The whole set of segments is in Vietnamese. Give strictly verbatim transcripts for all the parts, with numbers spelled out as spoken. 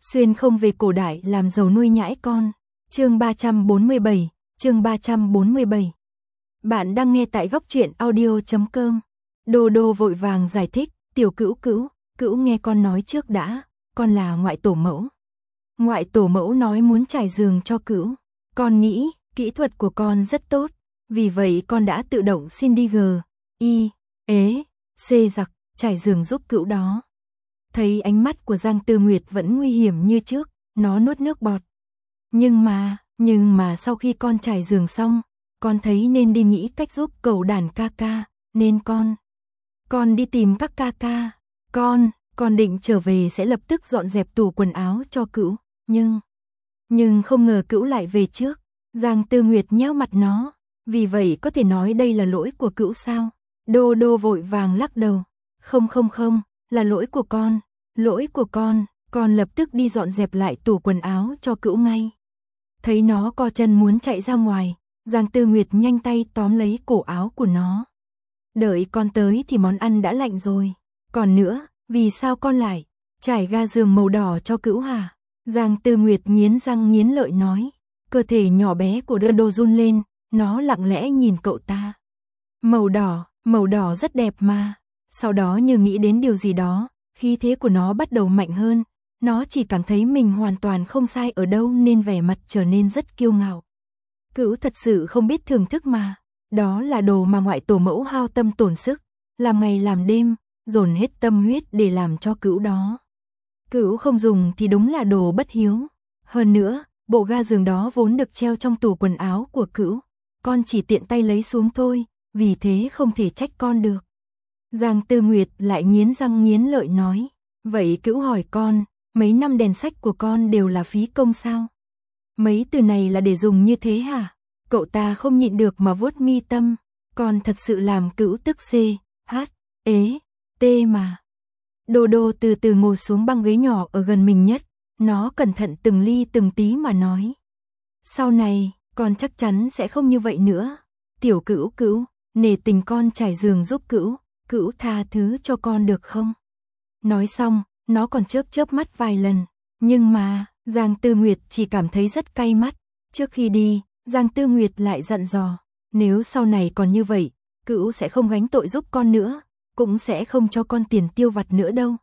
Xuyên không về cổ đại làm giàu nuôi nhãi con. Chương ba trăm bốn mươi bảy, chương ba trăm bốn mươi bảy. Bạn đang nghe tại góc truyện audio chấm com. Đô đô vội vàng giải thích, tiểu cữu cữu, cữu nghe con nói trước đã, con là ngoại tổ mẫu. Ngoại tổ mẫu nói muốn trải giường cho cữu. Con nghĩ, kỹ thuật của con rất tốt, vì vậy con đã tự động xin đi G, I, ế, C giặc, trải giường giúp cữu đó. Thấy ánh mắt của Giang Tư Nguyệt vẫn nguy hiểm như trước, nó nuốt nước bọt. Nhưng mà, nhưng mà sau khi con trải giường xong, con thấy nên đi nghĩ cách giúp cậu đàn ca ca, nên con. Con đi tìm các ca ca, con, con định trở về sẽ lập tức dọn dẹp tủ quần áo cho cữu, nhưng, nhưng không ngờ cữu lại về trước. Giang Tư Nguyệt nhéo mặt nó, vì vậy có thể nói đây là lỗi của cữu sao? Đô đô vội vàng lắc đầu, không không không, là lỗi của con, lỗi của con, con lập tức đi dọn dẹp lại tủ quần áo cho cữu ngay. Thấy nó co chân muốn chạy ra ngoài, Giang Tư Nguyệt nhanh tay tóm lấy cổ áo của nó. Đợi con tới thì món ăn đã lạnh rồi, còn nữa, vì sao con lại trải ga giường màu đỏ cho cữu hả? Giang Tư Nguyệt nghiến răng nghiến lợi nói, cơ thể nhỏ bé của Đô đô run lên, nó lặng lẽ nhìn cậu ta. Màu đỏ, màu đỏ rất đẹp mà. Sau đó như nghĩ đến điều gì đó, khí thế của nó bắt đầu mạnh hơn, nó chỉ cảm thấy mình hoàn toàn không sai ở đâu nên vẻ mặt trở nên rất kiêu ngạo. Cữu thật sự không biết thưởng thức mà, đó là đồ mà ngoại tổ mẫu hao tâm tổn sức, làm ngày làm đêm, dồn hết tâm huyết để làm cho cữu đó. Cữu không dùng thì đúng là đồ bất hiếu. Hơn nữa, bộ ga giường đó vốn được treo trong tủ quần áo của cữu, con chỉ tiện tay lấy xuống thôi, vì thế không thể trách con được. Giang Tư Nguyệt lại nghiến răng nghiến lợi nói, vậy cữu hỏi con, mấy năm đèn sách của con đều là phí công sao? Mấy từ này là để dùng như thế hả? Cậu ta không nhịn được mà vuốt mi tâm, con thật sự làm cữu tức C, H, ế, T mà. Đô đô từ từ ngồi xuống băng ghế nhỏ ở gần mình nhất, nó cẩn thận từng ly từng tí mà nói. Sau này, con chắc chắn sẽ không như vậy nữa. Tiểu cữu cữu, nể tình con trải giường giúp cữu, cữu tha thứ cho con được không? Nói xong, nó còn chớp chớp mắt vài lần, nhưng mà, Giang Tư Nguyệt chỉ cảm thấy rất cay mắt. Trước khi đi, Giang Tư Nguyệt lại dặn dò, nếu sau này còn như vậy, cữu sẽ không gánh tội giúp con nữa, cũng sẽ không cho con tiền tiêu vặt nữa đâu.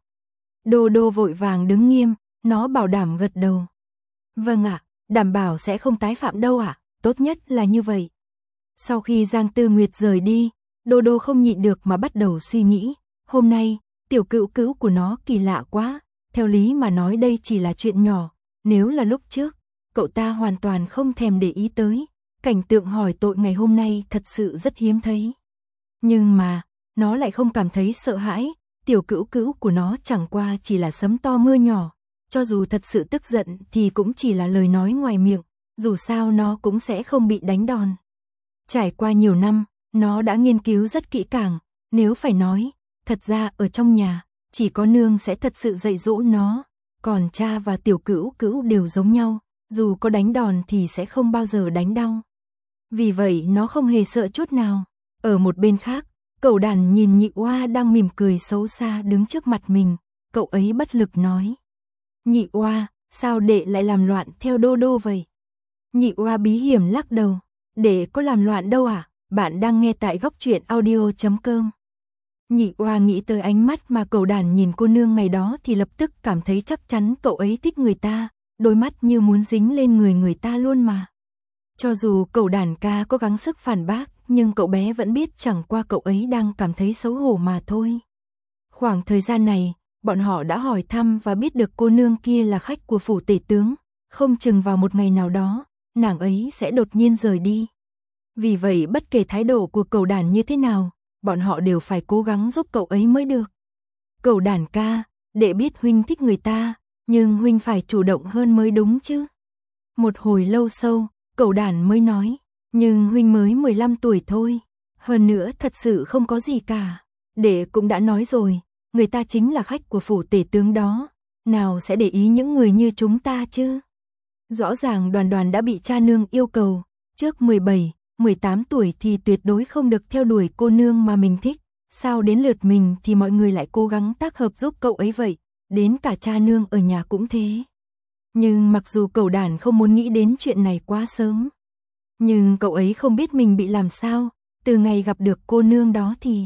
Đô đô vội vàng đứng nghiêm, nó bảo đảm gật đầu. Vâng ạ, đảm bảo sẽ không tái phạm đâu ạ, tốt nhất là như vậy. Sau khi Giang Tư Nguyệt rời đi, Đô đô không nhịn được mà bắt đầu suy nghĩ, hôm nay, tiểu cữu cữu của nó kỳ lạ quá, theo lý mà nói đây chỉ là chuyện nhỏ, nếu là lúc trước, cậu ta hoàn toàn không thèm để ý tới, cảnh tượng hỏi tội ngày hôm nay thật sự rất hiếm thấy. Nhưng mà, nó lại không cảm thấy sợ hãi, tiểu cữu cữu của nó chẳng qua chỉ là sấm to mưa nhỏ, cho dù thật sự tức giận thì cũng chỉ là lời nói ngoài miệng, dù sao nó cũng sẽ không bị đánh đòn. Trải qua nhiều năm, nó đã nghiên cứu rất kỹ càng, nếu phải nói, thật ra ở trong nhà, chỉ có nương sẽ thật sự dạy dỗ nó, còn cha và tiểu cữu cữu đều giống nhau, dù có đánh đòn thì sẽ không bao giờ đánh đau. Vì vậy nó không hề sợ chút nào. Ở một bên khác, cậu đàn nhìn nhị oa đang mỉm cười xấu xa đứng trước mặt mình, cậu ấy bất lực nói. Nhị oa, sao đệ lại làm loạn theo đô đô vậy? Nhị oa bí hiểm lắc đầu, đệ có làm loạn đâu à? Bạn đang nghe tại góc truyện audio chấm com. Nhị oa nghĩ tới ánh mắt mà cậu đàn nhìn cô nương ngày đó thì lập tức cảm thấy chắc chắn cậu ấy thích người ta, đôi mắt như muốn dính lên người người ta luôn mà. Cho dù cậu đàn ca có gắng sức phản bác, nhưng cậu bé vẫn biết chẳng qua cậu ấy đang cảm thấy xấu hổ mà thôi. Khoảng thời gian này, bọn họ đã hỏi thăm và biết được cô nương kia là khách của phủ tể tướng, không chừng vào một ngày nào đó, nàng ấy sẽ đột nhiên rời đi. Vì vậy bất kể thái độ của cậu đàn như thế nào, bọn họ đều phải cố gắng giúp cậu ấy mới được. Cậu đàn ca, đệ biết huynh thích người ta, nhưng huynh phải chủ động hơn mới đúng chứ. Một hồi lâu sâu, cậu đàn mới nói, nhưng huynh mới mười lăm tuổi thôi, hơn nữa thật sự không có gì cả. Đệ cũng đã nói rồi, người ta chính là khách của phủ tể tướng đó, nào sẽ để ý những người như chúng ta chứ. Rõ ràng Đoàn Đoàn đã bị cha nương yêu cầu, trước mười bảy, mười tám tuổi thì tuyệt đối không được theo đuổi cô nương mà mình thích, sao đến lượt mình thì mọi người lại cố gắng tác hợp giúp cậu ấy vậy, đến cả cha nương ở nhà cũng thế. Nhưng mặc dù cẩu đản không muốn nghĩ đến chuyện này quá sớm, nhưng cậu ấy không biết mình bị làm sao, từ ngày gặp được cô nương đó thì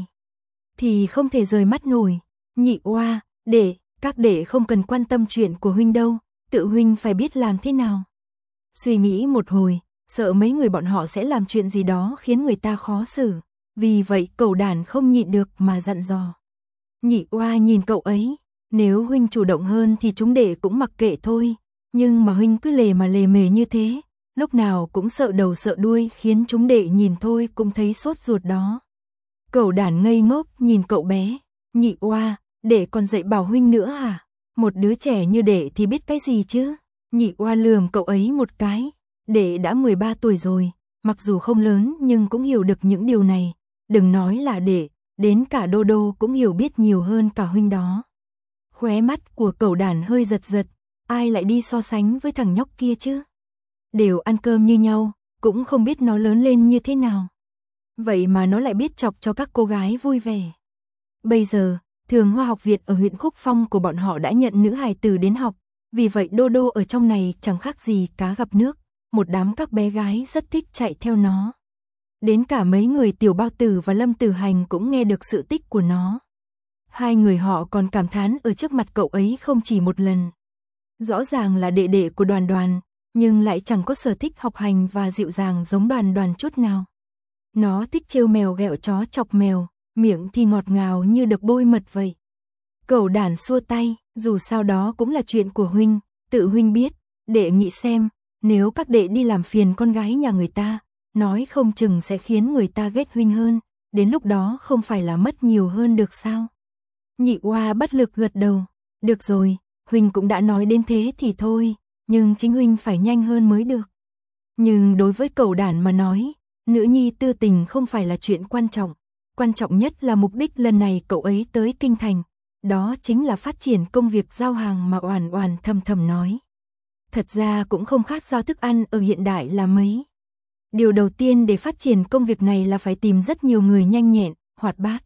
thì không thể rời mắt nổi. Nhị oa, đệ, các đệ không cần quan tâm chuyện của huynh đâu, tự huynh phải biết làm thế nào. Suy nghĩ một hồi, sợ mấy người bọn họ sẽ làm chuyện gì đó khiến người ta khó xử, vì vậy cẩu đản không nhịn được mà dặn dò. Nhị oa nhìn cậu ấy, nếu huynh chủ động hơn thì chúng đệ cũng mặc kệ thôi, nhưng mà huynh cứ lề mà lề mề như thế, lúc nào cũng sợ đầu sợ đuôi khiến chúng đệ nhìn thôi cũng thấy sốt ruột đó. Cẩu đản ngây ngốc nhìn cậu bé, nhị oa, đệ còn dạy bảo huynh nữa à? Một đứa trẻ như đệ thì biết cái gì chứ? Nhị oa lườm cậu ấy một cái, đệ đã mười ba tuổi rồi, mặc dù không lớn nhưng cũng hiểu được những điều này, đừng nói là đệ, đến cả Đô Đô cũng hiểu biết nhiều hơn cả huynh đó. Khóe mắt của cẩu đản hơi giật giật, ai lại đi so sánh với thằng nhóc kia chứ? Đều ăn cơm như nhau, cũng không biết nó lớn lên như thế nào. Vậy mà nó lại biết chọc cho các cô gái vui vẻ. Bây giờ, Thường Hoa học viện ở huyện Khúc Phong của bọn họ đã nhận nữ hài tử đến học, vì vậy Đô Đô ở trong này chẳng khác gì cá gặp nước, một đám các bé gái rất thích chạy theo nó. Đến cả mấy người Tiểu Bao Tử và Lâm Tử Hành cũng nghe được sự tích của nó. Hai người họ còn cảm thán ở trước mặt cậu ấy không chỉ một lần. Rõ ràng là đệ đệ của Đoàn Đoàn, nhưng lại chẳng có sở thích học hành và dịu dàng giống Đoàn Đoàn chút nào. Nó thích trêu mèo ghẹo chó chọc mèo, miệng thì ngọt ngào như được bôi mật vậy. Cẩu đản xua tay, dù sao đó cũng là chuyện của huynh, tự huynh biết, đệ nghĩ xem, nếu các đệ đi làm phiền con gái nhà người ta, nói không chừng sẽ khiến người ta ghét huynh hơn, đến lúc đó không phải là mất nhiều hơn được sao? Nhị oa bất lực gật đầu, được rồi, huynh cũng đã nói đến thế thì thôi, nhưng chính huynh phải nhanh hơn mới được. Nhưng đối với cẩu đản mà nói, nữ nhi tư tình không phải là chuyện quan trọng, quan trọng nhất là mục đích lần này cậu ấy tới Kinh Thành, đó chính là phát triển công việc giao hàng mà Oản Oản thầm thầm nói. Thật ra cũng không khác giao thức ăn ở hiện đại là mấy. Điều đầu tiên để phát triển công việc này là phải tìm rất nhiều người nhanh nhẹn, hoạt bát.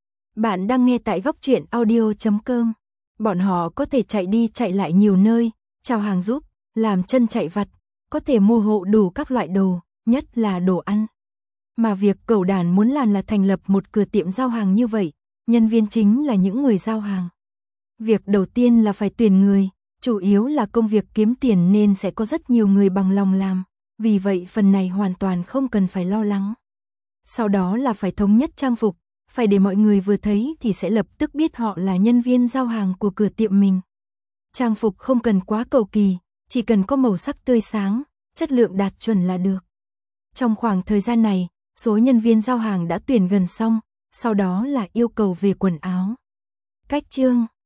Bạn đang nghe tại góc truyện audio chấm com. Bọn họ có thể chạy đi chạy lại nhiều nơi, chào hàng giúp, làm chân chạy vặt, có thể mua hộ đủ các loại đồ, nhất là đồ ăn. Mà việc cẩu đản muốn làm là thành lập một cửa tiệm giao hàng như vậy, nhân viên chính là những người giao hàng. Việc đầu tiên là phải tuyển người, chủ yếu là công việc kiếm tiền nên sẽ có rất nhiều người bằng lòng làm, vì vậy phần này hoàn toàn không cần phải lo lắng. Sau đó là phải thống nhất trang phục, phải để mọi người vừa thấy thì sẽ lập tức biết họ là nhân viên giao hàng của cửa tiệm mình. Trang phục không cần quá cầu kỳ, chỉ cần có màu sắc tươi sáng, chất lượng đạt chuẩn là được. Trong khoảng thời gian này, số nhân viên giao hàng đã tuyển gần xong, sau đó là yêu cầu về quần áo. Cách chương